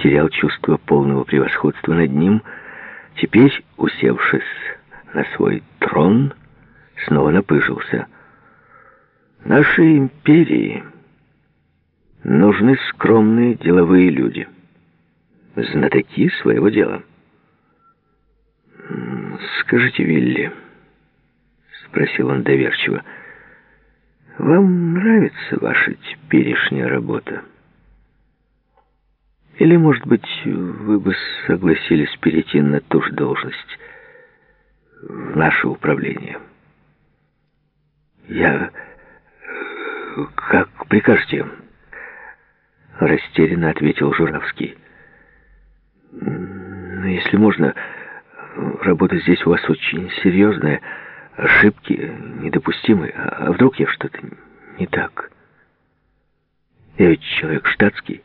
терял чувство полного превосходства над ним, теперь, усевшись на свой трон, снова напыжился. Нашей империи нужны скромные деловые люди, знатоки своего дела. «Скажите, Вилли», — спросил он доверчиво, — «вам нравится ваша теперешняя работа? Или, может быть, вы бы согласились перейти на ту же должность в наше управление?» «Я... как прикажете», — растерянно ответил Журавский. «Но если можно, работа здесь у вас очень серьезная, ошибки недопустимы. А вдруг я что-то не так? Я ведь человек штатский».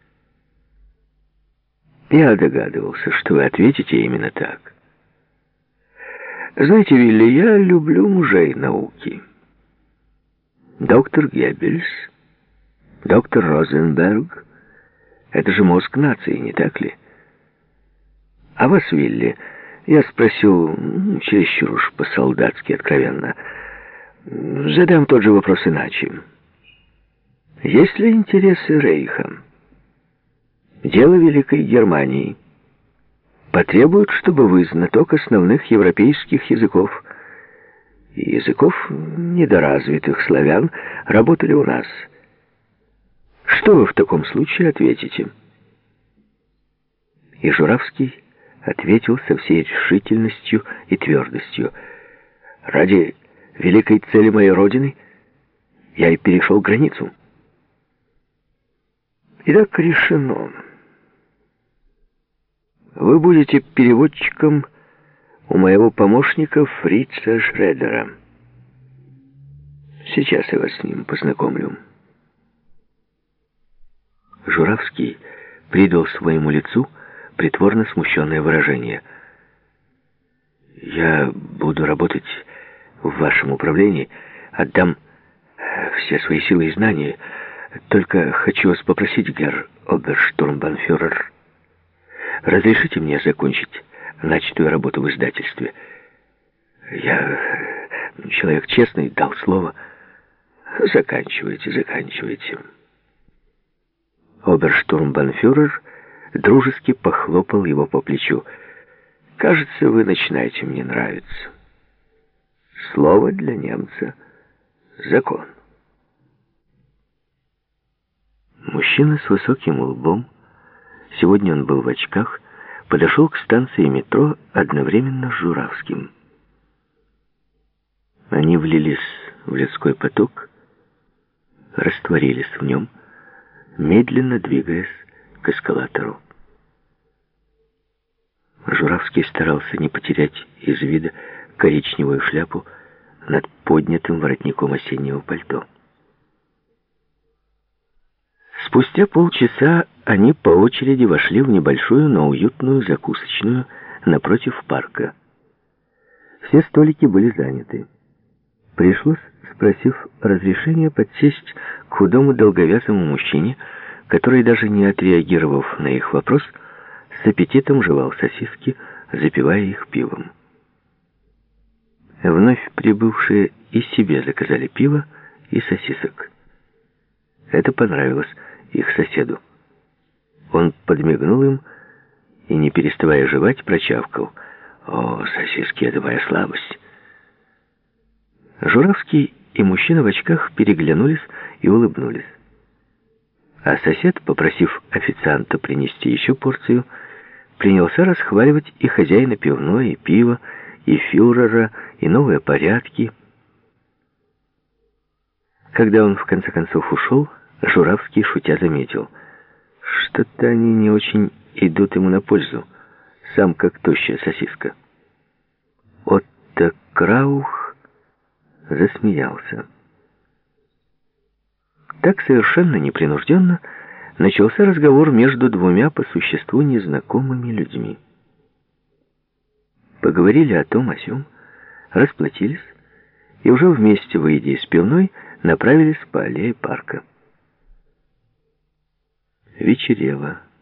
«Я догадывался, что вы ответите именно так. Знаете, Вилли, я люблю мужей науки. Доктор Геббельс, доктор Розенберг — это же мозг нации, не так ли? А вас, Вилли, я спросил чересчур уж по-солдатски откровенно. Задам тот же вопрос иначе. Есть ли интересы Рейха? Дело Великой Германии потребует, чтобы вы, знаток основных европейских языков и языков недоразвитых славян, работали у нас. Что вы в таком случае ответите?» И Журавский ответил со всей решительностью и твердостью: «Ради великой цели моей Родины я и перешел границу». «Итак, решено. Вы будете переводчиком у моего помощника Фрица Шредера. Сейчас я вас с ним познакомлю». Журавский придал своему лицу притворно смущенное выражение. «Я буду работать в вашем управлении, отдам все свои силы и знания. Только хочу вас попросить, герр оберштурмбанфюрер, разрешите мне закончить начатую работу в издательстве. Я человек честный, дал слово». «Заканчивайте, заканчивайте». Оберштурмбанфюрер дружески похлопал его по плечу. «Кажется, вы начинаете мне нравиться. Слово для немца — закон». Мужчина с высоким лбом, сегодня он был в очках, подошел к станции метро одновременно с Журавским. Они влились в людской поток, растворились в нем, медленно двигаясь к эскалатору. Журавский старался не потерять из вида коричневую шляпу над поднятым воротником осеннего пальто. Спустя полчаса они по очереди вошли в небольшую, но уютную закусочную напротив парка. Все столики были заняты. Пришлось, спросив разрешения, подсесть к худому долговязому мужчине, который, даже не отреагировав на их вопрос, с аппетитом жевал сосиски, запивая их пивом. Вновь прибывшие и себе заказали пиво и сосисок. Это понравилось их соседу. Он подмигнул им и, не переставая жевать, прочавкал: «О, сосиски — это моя слабость». Журавский и мужчина в очках переглянулись и улыбнулись. А сосед, попросив официанта принести еще порцию, принялся расхваливать и хозяина пивной, и пива, и фюрера, и новые порядки. Когда он в конце концов ушел, Журавский, шутя, заметил: что-то они не очень идут ему на пользу, сам как тощая сосиска. Отто Краух засмеялся. Так совершенно непринужденно начался разговор между двумя по существу незнакомыми людьми. Поговорили о том, о сём, расплатились и уже вместе, выйдя из пивной, направились по аллее парка. Вечерело.